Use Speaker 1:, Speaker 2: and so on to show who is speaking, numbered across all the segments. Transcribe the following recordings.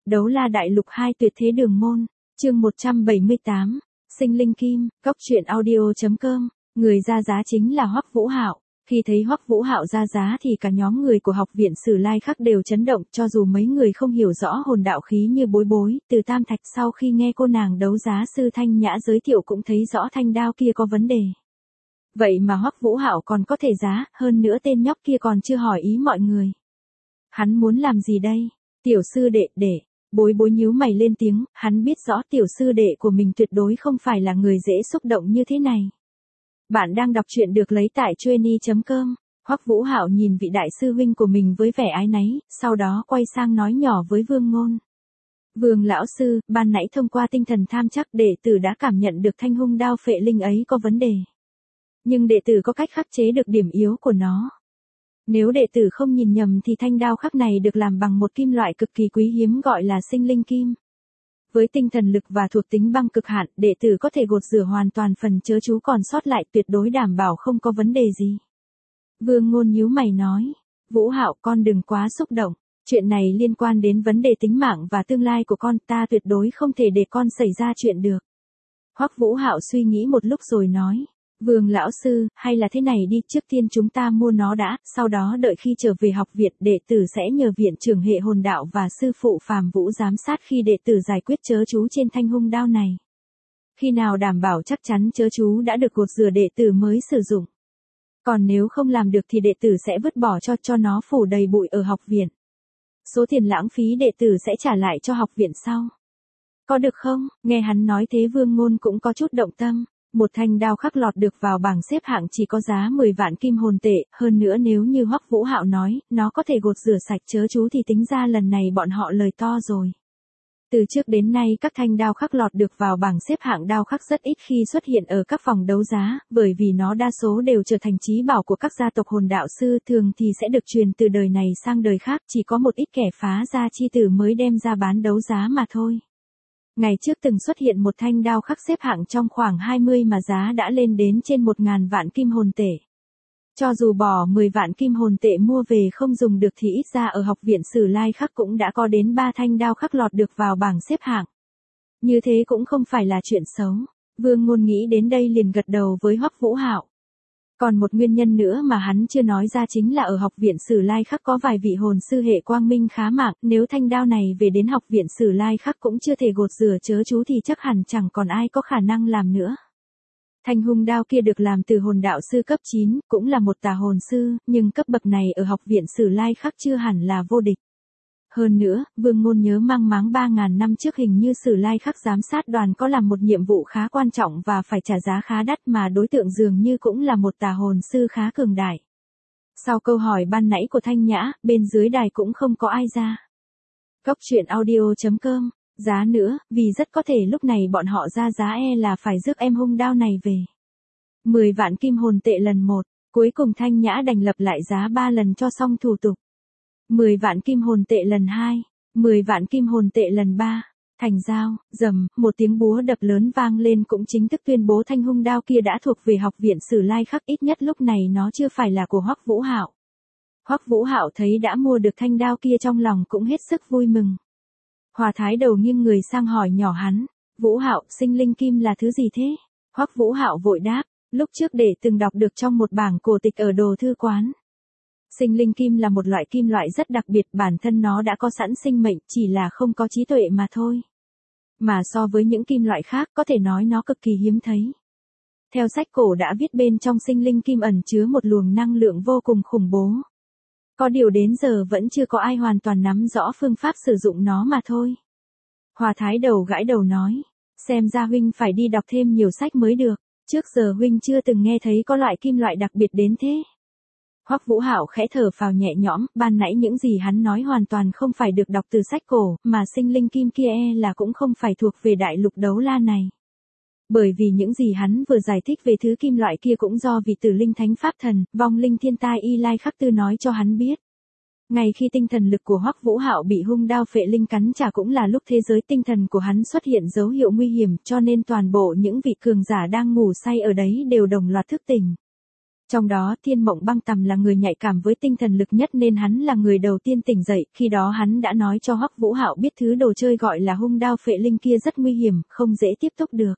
Speaker 1: Đấu La Đại Lục 2 Tuyệt Thế Đường Môn, chương 178, Sinh Linh Kim, Cóc truyện audio.com, người ra giá chính là Hoắc Vũ Hạo. Khi thấy Hoắc Vũ Hạo ra giá thì cả nhóm người của học viện Sử Lai Khắc đều chấn động, cho dù mấy người không hiểu rõ hồn đạo khí như Bối Bối, Từ Tam Thạch sau khi nghe cô nàng đấu giá sư Thanh Nhã giới thiệu cũng thấy rõ thanh đao kia có vấn đề. Vậy mà Hoắc Vũ Hạo còn có thể giá, hơn nữa tên nhóc kia còn chưa hỏi ý mọi người. Hắn muốn làm gì đây? Tiểu sư đệ, Bối Bối nhíu mày lên tiếng, hắn biết rõ tiểu sư đệ của mình tuyệt đối không phải là người dễ xúc động như thế này. Bạn đang đọc truyện được lấy tại Chueny.com. Hoắc Vũ Hạo nhìn vị đại sư huynh của mình với vẻ áy náy, sau đó quay sang nói nhỏ với Vương Ngôn. Vương lão sư, ban nãy thông qua tinh thần tham chắc đệ tử đã cảm nhận được thanh hung đao phệ linh ấy có vấn đề. Nhưng đệ tử có cách khắc chế được điểm yếu của nó. Nếu đệ tử không nhìn nhầm thì thanh đao khắc này được làm bằng một kim loại cực kỳ quý hiếm gọi là sinh linh kim. Với tinh thần lực và thuộc tính băng cực hạn, đệ tử có thể gột rửa hoàn toàn phần chớ chú còn sót lại, tuyệt đối đảm bảo không có vấn đề gì. Vương Ngôn nhíu mày nói, Vũ Hạo, con đừng quá xúc động, chuyện này liên quan đến vấn đề tính mạng và tương lai của con, ta tuyệt đối không thể để con xảy ra chuyện được. Hoắc Vũ Hạo suy nghĩ một lúc rồi nói, Vương lão sư, hay là thế này đi, trước tiên chúng ta mua nó đã, sau đó đợi khi trở về học viện, đệ tử sẽ nhờ viện trưởng hệ hồn đạo và sư phụ Phàm Vũ giám sát khi đệ tử giải quyết chớ chú trên thanh hung đao này. Khi nào đảm bảo chắc chắn chớ chú đã được gột rửa đệ tử mới sử dụng. Còn nếu không làm được thì đệ tử sẽ vứt bỏ cho nó phủ đầy bụi ở học viện. Số tiền lãng phí đệ tử sẽ trả lại cho học viện sau. Có được không? Nghe hắn nói thế Vương Ngôn cũng có chút động tâm. Một thanh đao khắc lọt được vào bảng xếp hạng chỉ có giá 10 vạn kim hồn tệ, hơn nữa nếu như Hoắc Vũ Hạo nói, nó có thể gột rửa sạch chớ chú thì tính ra lần này bọn họ lời to rồi. Từ trước đến nay các thanh đao khắc lọt được vào bảng xếp hạng đao khắc rất ít khi xuất hiện ở các phòng đấu giá, bởi vì nó đa số đều trở thành chí bảo của các gia tộc hồn đạo sư, thường thì sẽ được truyền từ đời này sang đời khác, chỉ có một ít kẻ phá gia chi tử mới đem ra bán đấu giá mà thôi. Ngày trước từng xuất hiện một thanh đao khắc xếp hạng trong khoảng 20 mà giá đã lên đến trên 1.000 vạn kim hồn tệ. Cho dù bỏ 10 vạn kim hồn tệ mua về không dùng được thì ít ra ở học viện Sử Lai Khắc cũng đã có đến 3 thanh đao khắc lọt được vào bảng xếp hạng. Như thế cũng không phải là chuyện xấu. Vương Ngôn nghĩ đến đây liền gật đầu với Hoắc Vũ Hạo. Còn một nguyên nhân nữa mà hắn chưa nói ra chính là ở học viện Sử Lai Khắc có vài vị hồn sư hệ quang minh khá mạng, nếu thanh đao này về đến học viện Sử Lai Khắc cũng chưa thể gột rửa chớ chú thì chắc hẳn chẳng còn ai có khả năng làm nữa. Thanh hung đao kia được làm từ hồn đạo sư cấp 9, cũng là một tà hồn sư, nhưng cấp bậc này ở học viện Sử Lai Khắc chưa hẳn là vô địch. Hơn nữa, Vương Ngôn nhớ mang máng 3.000 năm trước hình như Sử Lai Khắc giám sát đoàn có làm một nhiệm vụ khá quan trọng và phải trả giá khá đắt mà đối tượng dường như cũng là một tà hồn sư khá cường đại. Sau câu hỏi ban nãy của Thanh Nhã, bên dưới đài cũng không có ai ra. Cóc truyện audio.com, giá nữa, vì rất có thể lúc này bọn họ ra giá là phải rước em hung đao này về. 10 vạn kim hồn tệ lần 1, cuối cùng Thanh Nhã đành lập lại giá 3 lần cho xong thủ tục. 10 vạn kim hồn tệ lần 2, 10 vạn kim hồn tệ lần 3, thành giao, rầm, một tiếng búa đập lớn vang lên cũng chính thức tuyên bố thanh hung đao kia đã thuộc về học viện Sử Lai Khắc, ít nhất lúc này nó chưa phải là của Hoắc Vũ Hạo. Hoắc Vũ Hạo thấy đã mua được thanh đao kia trong lòng cũng hết sức vui mừng. Hòa Thái Đầu nghiêng người sang hỏi nhỏ hắn, Vũ Hạo, sinh linh kim là thứ gì thế? Hoắc Vũ Hạo vội đáp, lúc trước để từng đọc được trong một bảng cổ tịch ở đồ thư quán. Sinh linh kim là một loại kim loại rất đặc biệt, bản thân nó đã có sẵn sinh mệnh, chỉ là không có trí tuệ mà thôi. Mà so với những kim loại khác có thể nói nó cực kỳ hiếm thấy. Theo sách cổ đã viết bên trong sinh linh kim ẩn chứa một luồng năng lượng vô cùng khủng bố. Có điều đến giờ vẫn chưa có ai hoàn toàn nắm rõ phương pháp sử dụng nó mà thôi. Hòa Thái Đầu gãi đầu nói, xem ra huynh phải đi đọc thêm nhiều sách mới được, trước giờ huynh chưa từng nghe thấy có loại kim loại đặc biệt đến thế. Hoắc Vũ Hạo khẽ thở phào nhẹ nhõm, ban nãy những gì hắn nói hoàn toàn không phải được đọc từ sách cổ, mà sinh linh kim kia là cũng không phải thuộc về đại lục đấu la này. Bởi vì những gì hắn vừa giải thích về thứ kim loại kia cũng do vị tử linh thánh pháp thần, vong linh thiên tai Y Lai Khắc Tư nói cho hắn biết. Ngay khi tinh thần lực của Hoắc Vũ Hạo bị hung đao phệ linh cắn trả cũng là lúc thế giới tinh thần của hắn xuất hiện dấu hiệu nguy hiểm, cho nên toàn bộ những vị cường giả đang ngủ say ở đấy đều đồng loạt thức tỉnh. Trong đó Thiên Mộng Băng Tầm là người nhạy cảm với tinh thần lực nhất nên hắn là người đầu tiên tỉnh dậy, khi đó hắn đã nói cho Hoắc Vũ Hạo biết thứ đồ chơi gọi là hung đao phệ linh kia rất nguy hiểm, không dễ tiếp xúc được.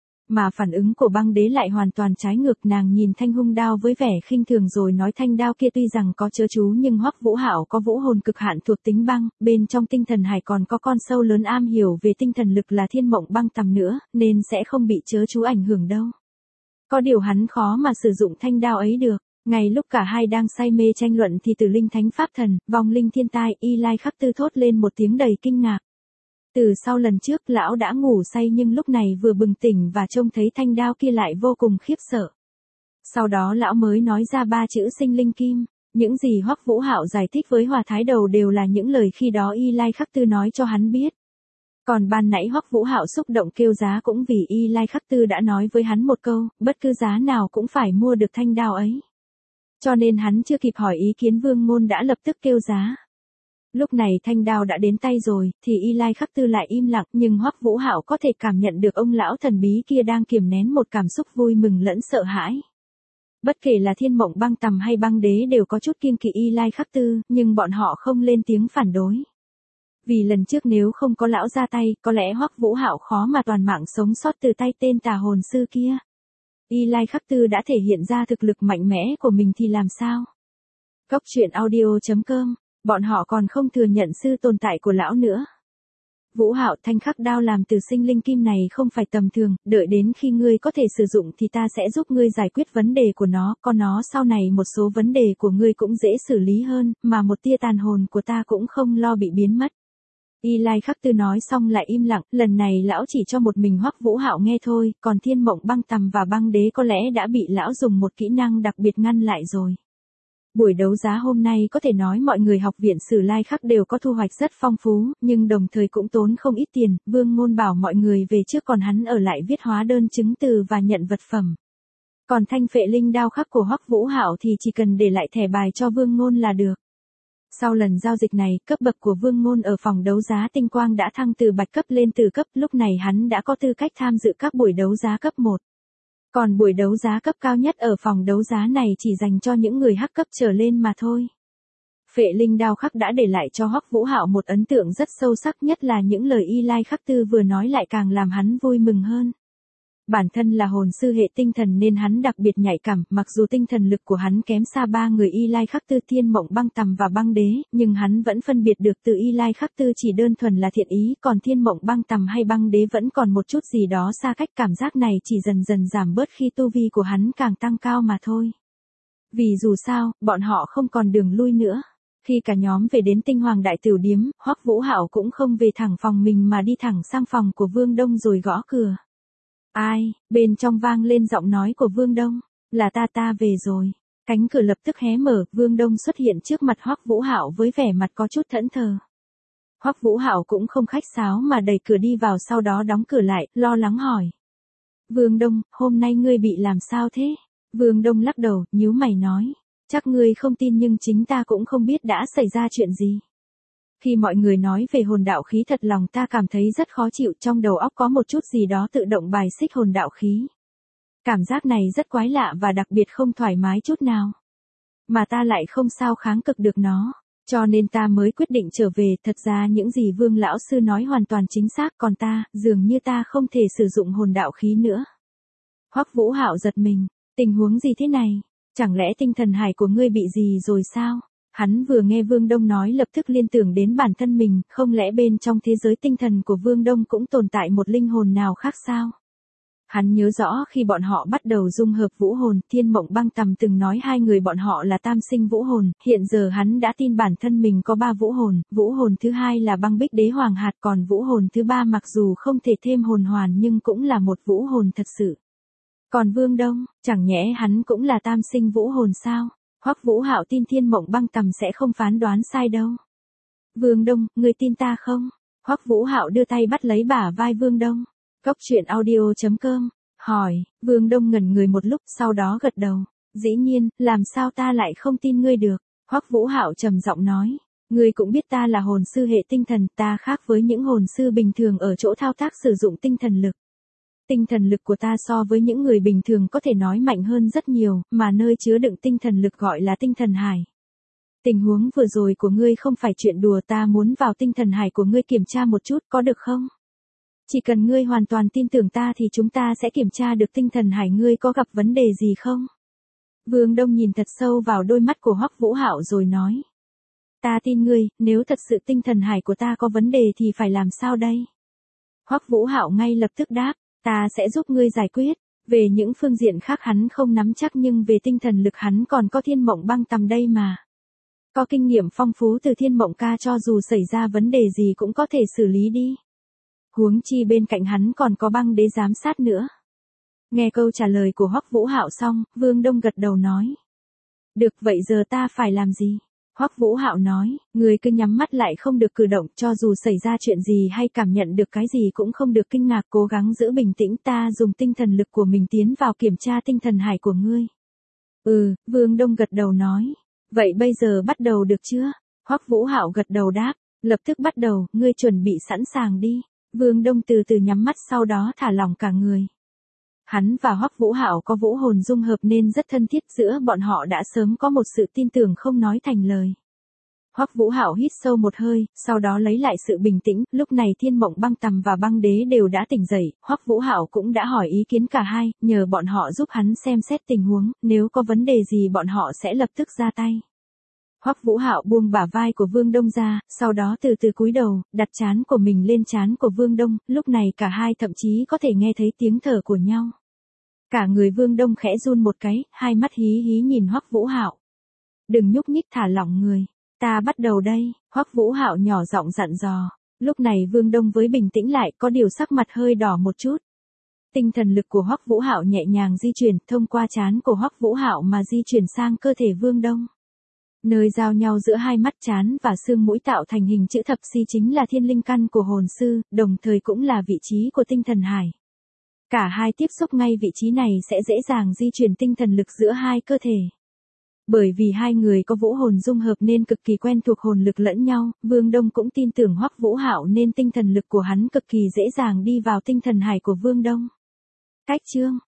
Speaker 1: Mà phản ứng của băng đế lại hoàn toàn trái ngược, nàng nhìn thanh hung đao với vẻ khinh thường rồi nói thanh đao kia tuy rằng có chớ chú nhưng Hoắc Vũ Hạo có vũ hồn cực hạn thuộc tính băng, bên trong tinh thần hải còn có con sâu lớn am hiểu về tinh thần lực là Thiên Mộng Băng Tầm nữa, nên sẽ không bị chớ chú ảnh hưởng đâu. Có điều hắn khó mà sử dụng thanh đao ấy được. Ngay lúc cả hai đang say mê tranh luận thì Tử Linh Thánh Pháp Thần, vong linh thiên tai, Y Lai Khắc Tư thốt lên một tiếng đầy kinh ngạc. Từ sau lần trước lão đã ngủ say nhưng lúc này vừa bừng tỉnh và trông thấy thanh đao kia lại vô cùng khiếp sợ. Sau đó lão mới nói ra ba chữ sinh linh kim, những gì Hoắc Vũ Hạo giải thích với Hòa Thái Đầu đều là những lời khi đó Y Lai Khắc Tư nói cho hắn biết. Còn ban nãy Hoắc Vũ Hạo xúc động kêu giá cũng vì Y Lai Khắc Tư đã nói với hắn một câu, bất cứ giá nào cũng phải mua được thanh đao ấy. Cho nên hắn chưa kịp hỏi ý kiến Vương Ngôn đã lập tức kêu giá. Lúc này thanh đao đã đến tay rồi, thì Y Lai Khắc Tư lại im lặng, nhưng Hoắc Vũ Hạo có thể cảm nhận được ông lão thần bí kia đang kiềm nén một cảm xúc vui mừng lẫn sợ hãi. Bất kể là Thiên Mộng Băng Tầm hay băng đế đều có chút kiêng kỵ Y Lai Khắc Tư, nhưng bọn họ không lên tiếng phản đối. Vì lần trước nếu không có lão ra tay, có lẽ Hoắc Vũ Hạo khó mà toàn mạng sống sót từ tay tên tà hồn sư kia. Y Lai Khắc Tư đã thể hiện ra thực lực mạnh mẽ của mình thì làm sao? Cốc truyện audio.com, bọn họ còn không thừa nhận sự tồn tại của lão nữa. Vũ Hạo, thanh khắc đao làm từ sinh linh kim này không phải tầm thường, đợi đến khi ngươi có thể sử dụng thì ta sẽ giúp ngươi giải quyết vấn đề của nó, còn nó sau này một số vấn đề của ngươi cũng dễ xử lý hơn, mà một tia tàn hồn của ta cũng không lo bị biến mất. Y Lai Khắc Tư nói xong lại im lặng, lần này lão chỉ cho một mình Hoắc Vũ Hạo nghe thôi, còn Thiên Mộng Băng Tầm và băng đế có lẽ đã bị lão dùng một kỹ năng đặc biệt ngăn lại rồi. Buổi đấu giá hôm nay có thể nói mọi người học viện Sử Lai Khắc đều có thu hoạch rất phong phú, nhưng đồng thời cũng tốn không ít tiền, Vương Ngôn bảo mọi người về trước còn hắn ở lại viết hóa đơn chứng từ và nhận vật phẩm. Còn thanh phệ linh đao khắc của Hoắc Vũ Hạo thì chỉ cần để lại thẻ bài cho Vương Ngôn là được. Sau lần giao dịch này, cấp bậc của Vương Ngôn ở phòng đấu giá Tinh Quang đã thăng từ bạch cấp lên từ cấp, lúc này hắn đã có tư cách tham dự các buổi đấu giá cấp 1. Còn buổi đấu giá cấp cao nhất ở phòng đấu giá này chỉ dành cho những người hắc cấp trở lên mà thôi. Phệ linh đao khắc đã để lại cho Hoắc Vũ Hạo một ấn tượng rất sâu sắc, nhất là những lời Y Lai Khắc Tư vừa nói lại càng làm hắn vui mừng hơn. Bản thân là hồn sư hệ tinh thần nên hắn đặc biệt nhạy cảm, mặc dù tinh thần lực của hắn kém xa ba người Y Lai Khắc Tư, Thiên Mộng Băng Tầm và băng đế, nhưng hắn vẫn phân biệt được từ Y Lai Khắc Tư chỉ đơn thuần là thiện ý, còn Thiên Mộng Băng Tầm hay băng đế vẫn còn một chút gì đó xa cách, cảm giác này chỉ dần dần giảm bớt khi tu vi của hắn càng tăng cao mà thôi. Vì dù sao, bọn họ không còn đường lui nữa. Khi cả nhóm về đến Tinh Hoàng Đại Tửu Điếm, Hoắc Vũ Hạo cũng không về thẳng phòng mình mà đi thẳng sang phòng của Vương Đông rồi gõ cửa. Ai, bên trong vang lên giọng nói của Vương Đông, là ta về rồi. Cánh cửa lập tức hé mở, Vương Đông xuất hiện trước mặt Hoắc Vũ Hạo với vẻ mặt có chút thẫn thờ. Hoắc Vũ Hạo cũng không khách sáo mà đẩy cửa đi vào, sau đó đóng cửa lại, lo lắng hỏi. Vương Đông, hôm nay ngươi bị làm sao thế? Vương Đông lắc đầu, nhíu mày nói. Chắc ngươi không tin nhưng chính ta cũng không biết đã xảy ra chuyện gì. Khi mọi người nói về hồn đạo khí thật lòng ta cảm thấy rất khó chịu, trong đầu óc có một chút gì đó tự động bài xích hồn đạo khí. Cảm giác này rất quái lạ và đặc biệt không thoải mái chút nào. Mà ta lại không sao kháng cự được nó, cho nên ta mới quyết định trở về. Thật ra những gì Vương lão sư nói hoàn toàn chính xác, còn ta, dường như ta không thể sử dụng hồn đạo khí nữa. Hoắc Vũ Hạo giật mình, tình huống gì thế này? Chẳng lẽ tinh thần hải của ngươi bị gì rồi sao? Hắn vừa nghe Vương Đông nói lập tức liên tưởng đến bản thân mình, không lẽ bên trong thế giới tinh thần của Vương Đông cũng tồn tại một linh hồn nào khác sao? Hắn nhớ rõ khi bọn họ bắt đầu dung hợp vũ hồn, Thiên Mộng Băng Tầm từng nói hai người bọn họ là tam sinh vũ hồn, hiện giờ hắn đã tin bản thân mình có ba vũ hồn thứ hai là băng bích đế hoàng hạt, còn vũ hồn thứ ba mặc dù không thể thêm hồn hoàn nhưng cũng là một vũ hồn thật sự. Còn Vương Đông, chẳng nhẽ hắn cũng là tam sinh vũ hồn sao? Hoắc Vũ Hạo tin Thiên Mộng Băng Tầm sẽ không phán đoán sai đâu. Vương Đông, ngươi tin ta không? Hoắc Vũ Hạo đưa tay bắt lấy bả vai Vương Đông. Cốc truyện audio.com, hỏi, Vương Đông ngẩn người một lúc sau đó gật đầu. Dĩ nhiên, làm sao ta lại không tin ngươi được? Hoắc Vũ Hạo trầm giọng nói. Ngươi cũng biết ta là hồn sư hệ tinh thần, ta khác với những hồn sư bình thường ở chỗ thao tác sử dụng tinh thần lực. Tinh thần lực của ta so với những người bình thường có thể nói mạnh hơn rất nhiều, mà nơi chứa đựng tinh thần lực gọi là tinh thần hải. Tình huống vừa rồi của ngươi không phải chuyện đùa, ta muốn vào tinh thần hải của ngươi kiểm tra một chút, có được không? Chỉ cần ngươi hoàn toàn tin tưởng ta thì chúng ta sẽ kiểm tra được tinh thần hải ngươi có gặp vấn đề gì không? Vương Đông nhìn thật sâu vào đôi mắt của Hoắc Vũ Hạo rồi nói. Ta tin ngươi, nếu thật sự tinh thần hải của ta có vấn đề thì phải làm sao đây? Hoắc Vũ Hạo ngay lập tức đáp, ta sẽ giúp ngươi giải quyết. Về những phương diện khác hắn không nắm chắc nhưng về tinh thần lực hắn còn có Thiên Mộng Băng Tầm đây mà. Có kinh nghiệm phong phú từ Thiên Mộng ca, cho dù xảy ra vấn đề gì cũng có thể xử lý đi. Huống chi bên cạnh hắn còn có Băng Đế giám sát nữa. Nghe câu trả lời của Hoắc Vũ Hạo xong, Vương Đông gật đầu nói. Được, vậy giờ ta phải làm gì? Hoắc Vũ Hạo nói, người cứ nhắm mắt lại không được cử động, cho dù xảy ra chuyện gì hay cảm nhận được cái gì cũng không được kinh ngạc, cố gắng giữ bình tĩnh, ta dùng tinh thần lực của mình tiến vào kiểm tra tinh thần hải của ngươi. Vương Đông gật đầu nói. Vậy bây giờ bắt đầu được chưa? Hoắc Vũ Hạo gật đầu đáp, lập tức bắt đầu, ngươi chuẩn bị sẵn sàng đi. Vương Đông từ từ nhắm mắt sau đó thả lỏng cả người. Hắn và Hoắc Vũ Hạo có vũ hồn dung hợp nên rất thân thiết, giữa bọn họ đã sớm có một sự tin tưởng không nói thành lời. Hoắc Vũ Hạo hít sâu một hơi, sau đó lấy lại sự bình tĩnh, lúc này Thiên Mộng Băng Tầm và Băng Đế đều đã tỉnh dậy, Hoắc Vũ Hạo cũng đã hỏi ý kiến cả hai, nhờ bọn họ giúp hắn xem xét tình huống, nếu có vấn đề gì bọn họ sẽ lập tức ra tay. Hoắc Vũ Hạo buông bả vai của Vương Đông ra, sau đó từ từ cúi đầu, đặt trán của mình lên trán của Vương Đông, lúc này cả hai thậm chí có thể nghe thấy tiếng thở của nhau. Cả người Vương Đông khẽ run một cái, hai mắt hí hí nhìn Hoắc Vũ Hạo. Đừng nhúc nhích, thả lỏng người. Ta bắt đầu đây, Hoắc Vũ Hạo nhỏ giọng dặn dò. Lúc này Vương Đông với bình tĩnh lại, có điều sắc mặt hơi đỏ một chút. Tinh thần lực của Hoắc Vũ Hạo nhẹ nhàng di chuyển, thông qua trán của Hoắc Vũ Hạo mà di chuyển sang cơ thể Vương Đông. Nơi giao nhau giữa hai mắt, trán và xương mũi tạo thành hình chữ thập C chính là thiên linh căn của hồn sư, đồng thời cũng là vị trí của tinh thần hải. Cả hai tiếp xúc ngay vị trí này sẽ dễ dàng di chuyển tinh thần lực giữa hai cơ thể. Bởi vì hai người có vũ hồn dung hợp nên cực kỳ quen thuộc hồn lực lẫn nhau, Vương Đông cũng tin tưởng Hoắc Vũ Hạo nên tinh thần lực của hắn cực kỳ dễ dàng đi vào tinh thần hải của Vương Đông. Cách chương